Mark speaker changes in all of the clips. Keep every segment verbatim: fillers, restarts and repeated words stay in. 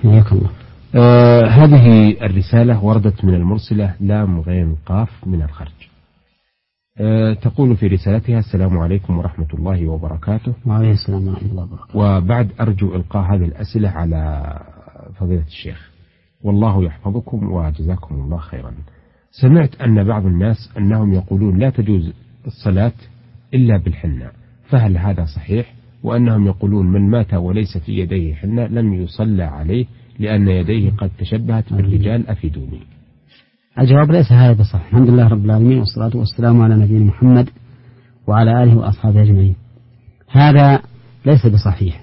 Speaker 1: حياك الله.
Speaker 2: آه هذه الرسالة وردت من المرسلة لام غين قاف من الخرج. آه تقول في رسالتها: السلام عليكم ورحمة الله وبركاته.
Speaker 1: وعليكم السلام ورحمة الله وبركاته.
Speaker 2: وبعد أرجو إلقاء هذه الأسئلة على فضيلة الشيخ، والله يحفظكم وجزاكم الله خيرا. سمعت أن بعض الناس أنهم يقولون لا تجوز الصلاة إلا بالحنة، فهل هذا صحيح؟ وأنهم يقولون من مات وليس في يديه حنة لم يصلى عليه لأن يديه قد تشبهت بالرجال، أفيدوني.
Speaker 1: الجواب: ليس هذا صح. الحمد لله رب العالمين، والصلاة والسلام على نبينا محمد وعلى آله وأصحابه أجمعين. هذا ليس بصحيح،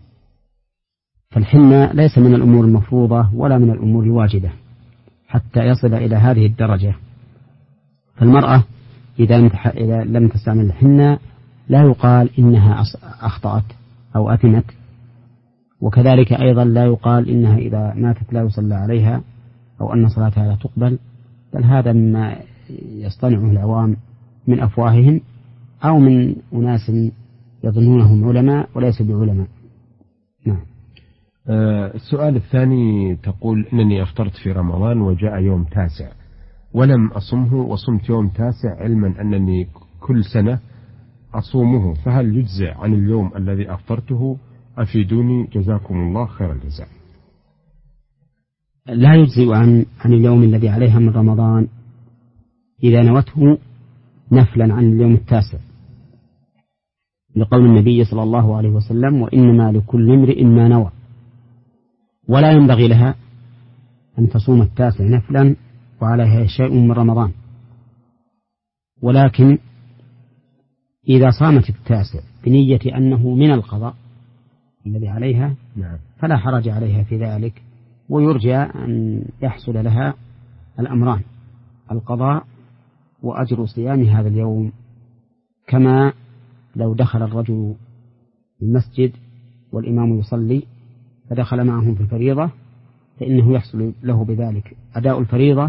Speaker 1: فالحنة ليس من الأمور المفروضة ولا من الأمور الواجبة حتى يصل إلى هذه الدرجة. فالمرأة إذا لم تستعمل الحنة لا يقال إنها أخطأت أو أثمت، وكذلك أيضا لا يقال إنها إذا ماتت لا يصلى عليها أو أن صلاتها لا تقبل، بل هذا مما يصطنعه العوام من أفواههم أو من أناس يظنونهم علماء وليسوا بعلماء. نعم.
Speaker 2: آه السؤال الثاني تقول: إنني أفطرت في رمضان وجاء يوم تاسع ولم أصمه وصمت يوم تاسع علما أنني كل سنة أصومه، فهل يجزئ عن اليوم الذي أفطرته؟ أفيدوني جزاكم الله خير الجزاء.
Speaker 1: لا يجزئ عن عن اليوم الذي عليها من رمضان إذا نوته نفلا عن اليوم التاسع، لقول النبي صلى الله عليه وسلم: وإنما لكل امرئ ما نوى. ولا ينبغي لها أن تصوم التاسع نفلا وعليها شيء من رمضان، ولكن إذا صامت التاسع بنية أنه من القضاء الذي عليها فلا حرج عليها في ذلك، ويرجى أن يحصل لها الأمران: القضاء وأجر صيام هذا اليوم، كما لو دخل الرجل المسجد والإمام يصلي فدخل معهم في الفريضة فإنه يحصل له بذلك أداء الفريضة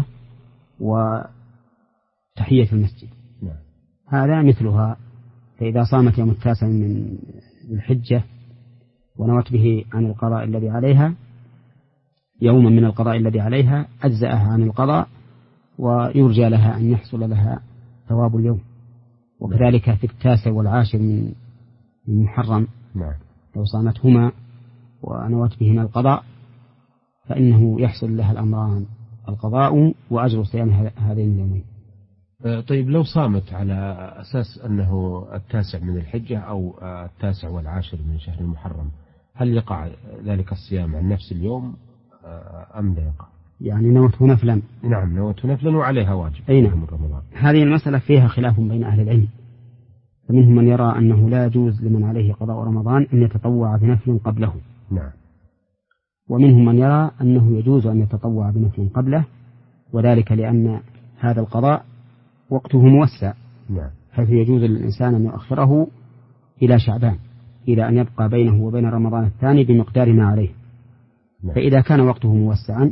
Speaker 1: وتحية المسجد. هذا مثلها. فإذا صامت يوم التاسع من الحجة ونوت به عن القضاء الذي عليها يوما من القضاء الذي عليها أجزأها عن القضاء، ويرجى لها أن يحصل لها ثواب اليوم. وكذلك في التاسع والعاشر من المحرم لو صامتهما ونوت بهما القضاء فإنه يحصل لها الأمران: القضاء وأجر صيام هذين اليومين.
Speaker 2: طيب لو صامت على أساس أنه التاسع من الحجة أو التاسع والعاشر من شهر المحرم، هل يقع ذلك الصيام عن نفس اليوم أم لا يقع؟
Speaker 1: يعني نوته نفلا.
Speaker 2: نعم، نوته نفلا وعليها واجب.
Speaker 1: أي نعم. من رمضان. هذه المسألة فيها خلاف بين أهل العلم، فمنهم من يرى أنه لا يجوز لمن عليه قضاء رمضان أن يتطوع بنفل قبله.
Speaker 2: نعم.
Speaker 1: ومنهم من يرى أنه يجوز أن يتطوع بنفل قبله، وذلك لأن هذا القضاء وقته موسع.
Speaker 2: نعم.
Speaker 1: حيث يجوز للإنسان أن يؤخره إلى شعبان إلى أن يبقى بينه وبين رمضان الثاني بمقدار ما عليه. نعم. فإذا كان وقته موسعا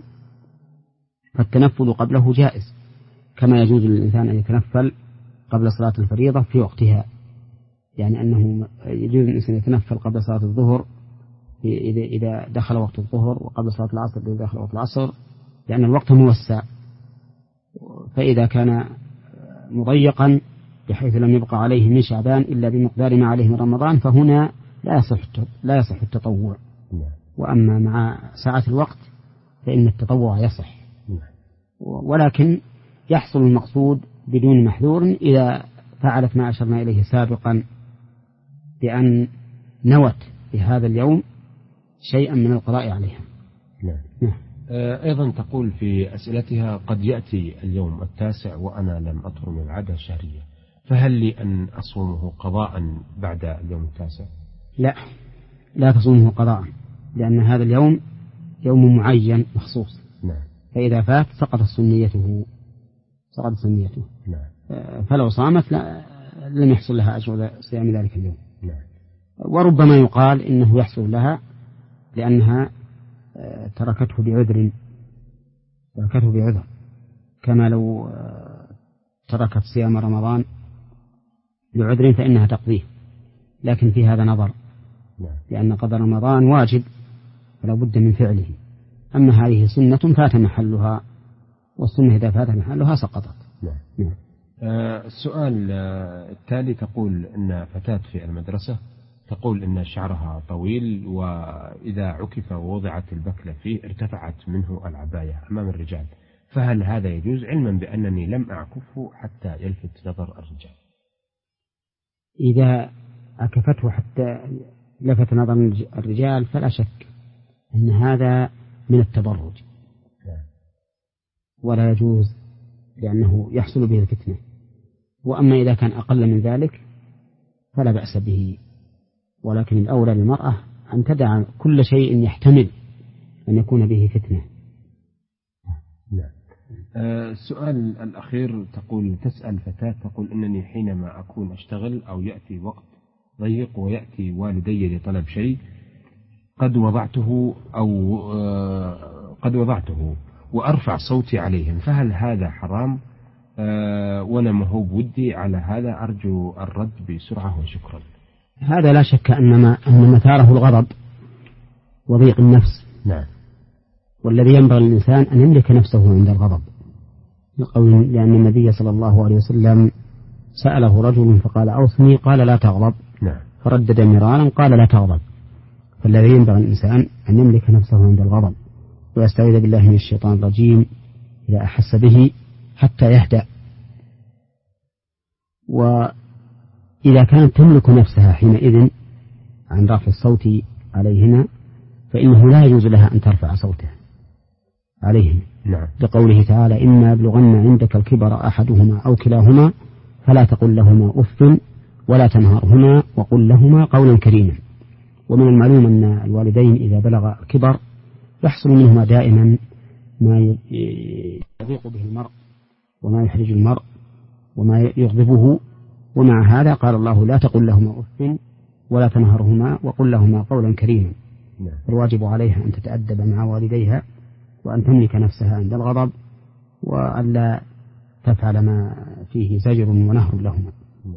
Speaker 1: فالتنفل قبله جائز، كما يجوز للإنسان أن يتنفل قبل صلاة الفريضة في وقتها، يعني أنه يجوز للإنسان يتنفل قبل صلاة الظهر إذا دخل وقت الظهر، وقبل صلاة العصر إذا دخل وقت العصر، لأن الوقت موسع. فإذا كان مضيقا بحيث لم يبقى عليه من شعبان إلا بمقدار ما عليه من رمضان فهنا لا يصح لا يصح التطوع. وأما مع ساعة الوقت فإن التطوع يصح، ولكن يحصل المقصود بدون محذور إذا فعلت ما أشرنا إليه سابقا بأن نوت في هذا اليوم شيئا من القضاء عليها.
Speaker 2: نعم. نعم. أيضا تقول في أسئلتها: قد يأتي اليوم التاسع وأنا لم أطعم العادة الشهرية، فهل لي أن أصومه قضاء بعد اليوم التاسع؟
Speaker 1: لا، لا تصومه قضاء، لأن هذا اليوم يوم معين مخصوص.
Speaker 2: نعم.
Speaker 1: فإذا فات سقطت سنيته سقطت سنيته.
Speaker 2: نعم.
Speaker 1: فلو صامت لا لم يحصل لها أجر صيام ذلك اليوم.
Speaker 2: نعم.
Speaker 1: وربما يقال إنه يحصل لها لأنها تركته بعذر تركته بعذر كما لو تركت صيام رمضان بعذر فإنها تقضيه، لكن في هذا نظر، لأن قضاء رمضان واجب فلا بد من فعله، أما هذه سنة فات محلها، والسنة إذا فات محلها سقطت.
Speaker 2: نعم. نعم. آه السؤال آه التالي تقول أن فتاة في المدرسة تقول أن شعرها طويل، وإذا عكف ووضعت البكلة فيه ارتفعت منه العباية أمام الرجال، فهل هذا يجوز، علما بأنني لم أعكفه حتى يلفت نظر الرجال؟
Speaker 1: إذا عكفته حتى لفت نظر الرجال فلا شك أن هذا من التبرج ولا يجوز، لأنه يحصل به الفتنة. وأما إذا كان أقل من ذلك فلا بأس به، ولكن الأولى للمرأة أن تدع كل شيء يحتمل أن يكون به فتنة.
Speaker 2: نعم. آه السؤال الأخير تقول تسأل فتاة تقول إنني حينما أكون أشتغل أو يأتي وقت ضيق ويأتي والدي لطلب شيء قد وضعته أو آه قد وضعته وأرفع صوتي عليهم، فهل هذا حرام؟ آه وأنا مهوب ودي على هذا، أرجو الرد بسرعة وشكرا.
Speaker 1: هذا لا شك أن أن مثاره الغضب وضيق النفس.
Speaker 2: نعم.
Speaker 1: والذي ينبغي للإنسان أن يملك نفسه عند الغضب، لأن النبي صلى الله عليه وسلم سأله رجل فقال أوصني، قال لا تغضب.
Speaker 2: نعم.
Speaker 1: فردد مرارا قال لا تغضب. فالذي ينبغي الإنسان أن يملك نفسه عند الغضب ويستعيذ بالله من الشيطان الرجيم إذا أحس به حتى يهدأ. وإذا كانت تملك نفسها حينئذ عن رفع الصوت عليهما فإنه لا يجوز لها أن ترفع صوتها عليهم.
Speaker 2: نعم.
Speaker 1: لقوله تعالى إما يبلغن عندك الكبر أحدهما أو كلاهما فلا تقل لهما أف ولا تنهرهما وقل لهما قولا كريما. ومن المعلوم أن الوالدين إذا بلغ الكبر يحصل منهما دائما ما يضيق به المرء وما يحرج المرء وما يغضبه، ومع هذا قال الله لا تقل لهما أف ولا تنهرهما وقل لهما قولا كريما.
Speaker 2: نعم.
Speaker 1: الواجب عليها أن تتأدب مع والديها وأن تملك نفسها عند الغضب وأن لا تفعل ما فيه زجر ونهر لهما.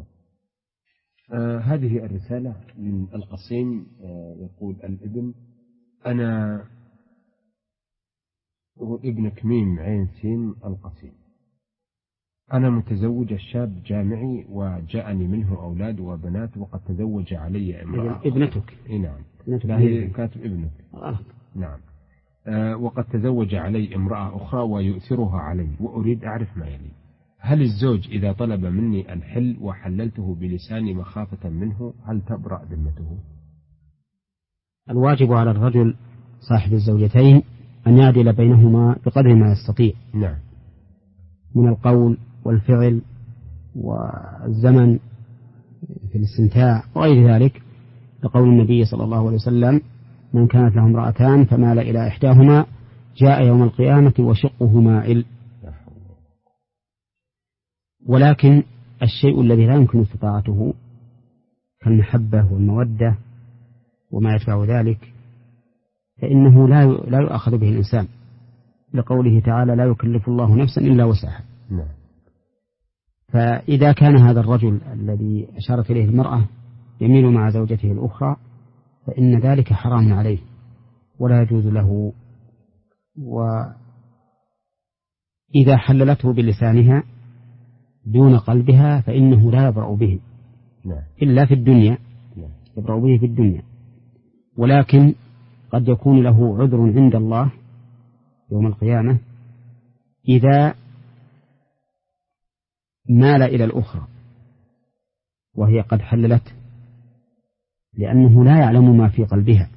Speaker 2: آه هذه الرسالة من القصيم. آه يقول الابن أنا ابن كميم عين سين القصيم، أنا متزوج الشاب جامعي وجاءني منه أولاد وبنات وقد تزوج علي امرأة.
Speaker 1: ابنتك.
Speaker 2: إيه نعم. لا هي كاتب ابنك.
Speaker 1: غلط.
Speaker 2: نعم. آه وقد تزوج علي امرأة أخرى ويؤثرها علي، وأريد أعرف ما يلي: هل الزوج إذا طلب مني الحل وحللته بلساني مخافة منه هل تبرأ ذمته؟
Speaker 1: الواجب على الرجل صاحب الزوجتين أن يعدل بينهما بقدر ما يستطيع.
Speaker 2: نعم.
Speaker 1: من القول والفعل والزمن في الاستمتاع وغير ذلك، لقول النبي صلى الله عليه وسلم من كانت له امرأتان فمال إلى إحداهما جاء يوم القيامة وشقه مائل. ولكن الشيء الذي لا يمكن استطاعته كالمحبة والمودة وما يتبع ذلك فإنه لا لا يؤخذ به الإنسان، لقوله تعالى لا يكلف الله نفسا إلا وسعها.
Speaker 2: نعم.
Speaker 1: فإذا كان هذا الرجل الذي أشارت إليه المرأة يميل مع زوجته الأخرى فإن ذلك حرام عليه ولا يجوز له، وإذا حللته بلسانها دون قلبها فإنه لا يبرأ به.
Speaker 2: نعم.
Speaker 1: إلا في الدنيا.
Speaker 2: نعم.
Speaker 1: يبرأ به في الدنيا، ولكن قد يكون له عذر عند الله يوم القيامة إذا مال إلى الأخرى وهي قد حللت، لأنه لا يعلم ما في قلبها،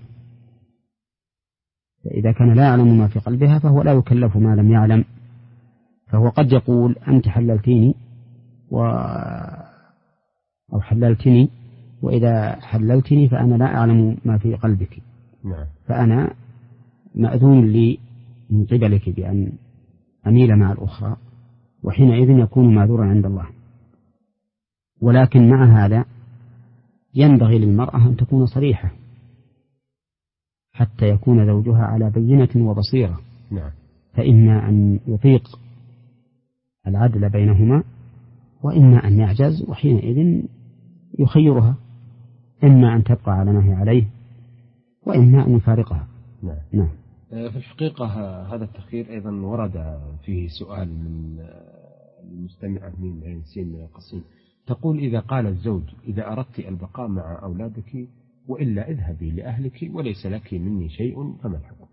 Speaker 1: فإذا كان لا يعلم ما في قلبها فهو لا يكلف ما لم يعلم، فهو قد يقول أنت حللتيني و... أو حللتني، وإذا حللتني فأنا لا أعلم ما في قلبك.
Speaker 2: نعم.
Speaker 1: فأنا مأذون لي من قبلك بأن أميل مع الأخرى، وحينئذ يكون معذورا عند الله. ولكن مع هذا ينبغي للمرأة أن تكون صريحة حتى يكون زوجها على بينة وبصيرة.
Speaker 2: نعم.
Speaker 1: فإما أن يطيق العدل بينهما وإما أن يعجز، وحينئذ يخيرها إما أن تبقى على ما هي عليه وإما أن يفارقها.
Speaker 2: نعم.
Speaker 1: نعم.
Speaker 2: في الحقيقة هذا التخيير أيضا ورد فيه سؤال من المستمعة من عين سين من القصيم، تقول: إذا قال الزوج: إذا أردت البقاء مع أولادك وإلا اذهبي لأهلك وليس لك مني شيء، فما الحكم؟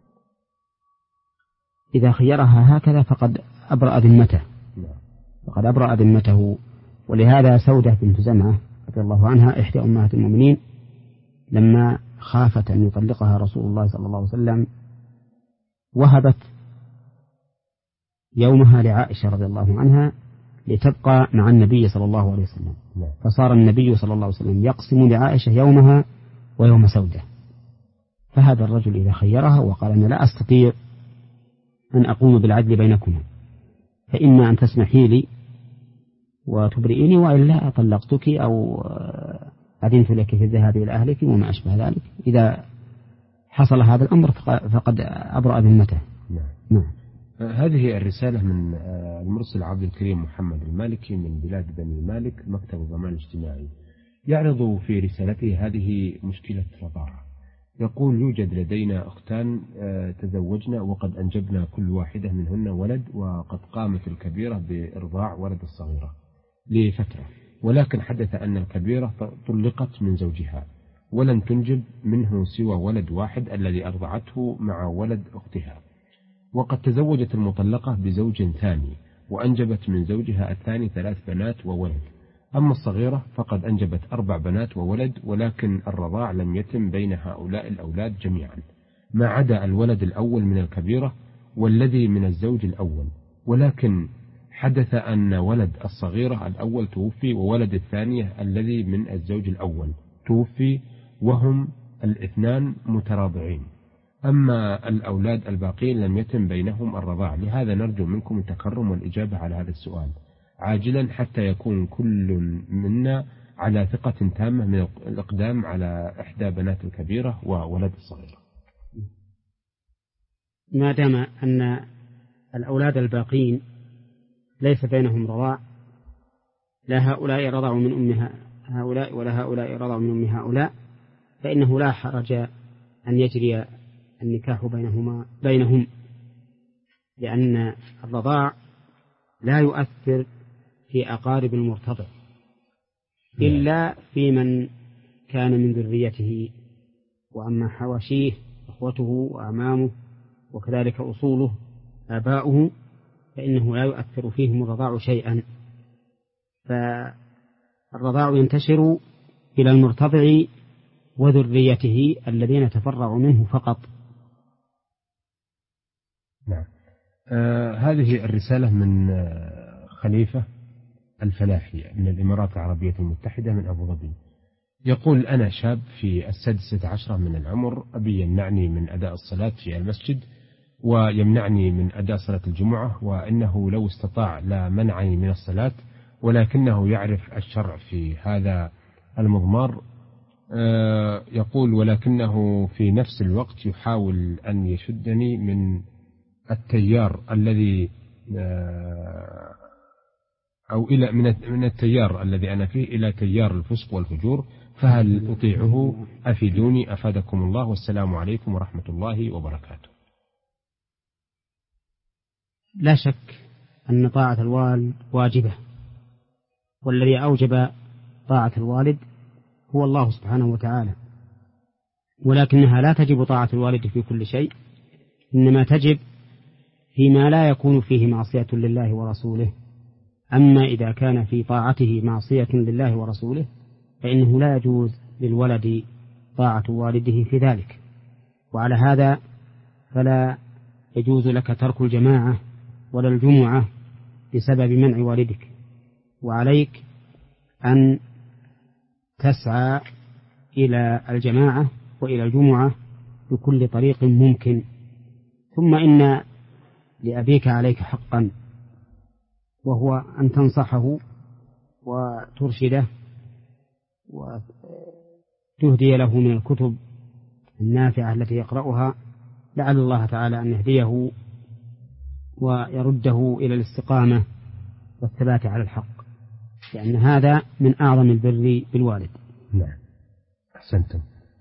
Speaker 1: إذا خيرها هكذا فقد أبرأ ذمته، فقد أبرأ ذمته. ولهذا سودة بنت زمعة رضي الله عنها إحدى أمهات المؤمنين لما خافت أن يطلقها رسول الله صلى الله عليه وسلم وهبت يومها لعائشة رضي الله عنها لتبقى مع النبي صلى الله عليه وسلم، فصار النبي صلى الله عليه وسلم يقسم لعائشة يومها ويوم سودة. فهذا الرجل إذا خيرها وقال: أنا لا أستطيع أن أقوم بالعدل بينكما، فإما أن تسمحي لي وتبرئيني وإلا طلقتك أو أذنت لك في الذهاب إلى أهلك وما أشبه ذلك، إذا حصل هذا الأمر فقد أبرأ ذمته.
Speaker 2: نعم. هذه الرسالة من المرسل عبد الكريم محمد المالكي من بلاد بني مالك، مكتب الضمان الاجتماعي، يعرض في رسالته هذه مشكلة رضاعة. يقول: يوجد لدينا أختان تزوجنا وقد أنجبنا كل واحدة منهن ولد، وقد قامت الكبيرة بإرضاع ولد الصغيرة لفترة، ولكن حدث أن الكبيرة طلقت من زوجها ولن تنجب منه سوى ولد واحد الذي أرضعته مع ولد أختها، وقد تزوجت المطلقة بزوج ثاني وأنجبت من زوجها الثاني ثلاث بنات وولد. أما الصغيرة فقد أنجبت أربع بنات وولد، ولكن الرضاع لم يتم بين هؤلاء الأولاد جميعا ما عدا الولد الأول من الكبيرة والذي من الزوج الأول، ولكن حدث أن ولد الصغيرة الأول توفي وولد الثانية الذي من الزوج الأول توفي، وهم الاثنان متراضعين. أما الأولاد الباقين لم يتم بينهم الرضاع، لهذا نرجو منكم التكرم والإجابة على هذا السؤال عاجلا حتى يكون كل منا على ثقة تامة من الإقدام على إحدى بنات الكبيرة وولد الصغيرة.
Speaker 1: ما دام أن الأولاد الباقين ليس بينهم رضاع، لا هؤلاء رضعوا من أم هؤلاء ولا هؤلاء رضعوا من أم هؤلاء، فإنه لا حرج أن يجري النكاح بينهما بينهم، لأن الرضاع لا يؤثر في أقارب المرتضع إلا في من كان من ذريته، وأما حواشيه أخوته وأعمامه وكذلك أصوله آباؤه فإنه لا يؤثر فيهم الرضاع شيئا. فالرضاع ينتشر إلى المرتضع وذريته الذين تفرعوا منه فقط.
Speaker 2: نعم. آه هذه الرسالة من آه خليفة الفلاحي من الإمارات العربية المتحدة من أبو ظبي، يقول: أنا شاب في السادسة عشرة من العمر، أبي يمنعني من أداء الصلاة في المسجد ويمنعني من أداء صلاة الجمعة، وإنه لو استطاع لا منعني من الصلاة، ولكنه يعرف الشرع في هذا المضمار. آه يقول: ولكنه في نفس الوقت يحاول أن يشدني من التيار الذي آه أو إلى من التيار الذي أنا فيه إلى تيار الفسق والفجور، فهل أطيعه؟ أفيدوني أفادكم الله، والسلام عليكم ورحمة الله وبركاته.
Speaker 1: لا شك أن طاعة الوالد واجبة، والذي أوجب طاعة الوالد هو الله سبحانه وتعالى، ولكنها لا تجب طاعة الوالد في كل شيء، إنما تجب فيما لا يكون فيه معصية لله ورسوله. أما إذا كان في طاعته معصية لله ورسوله فإنه لا يجوز للولد طاعة والده في ذلك، وعلى هذا فلا يجوز لك ترك الجماعة ولا الجمعة بسبب منع والدك، وعليك أن تسعى إلى الجماعة وإلى الجمعة بكل طريق ممكن. ثم إن لأبيك عليك حقا، وهو أن تنصحه وترشده وتهدي له من الكتب النافعة التي يقرأها، لعل الله تعالى أن يهديه ويرده إلى الاستقامة والثبات على الحق، لأن هذا من أعظم البر بالوالد.
Speaker 2: نعم، أحسنتم.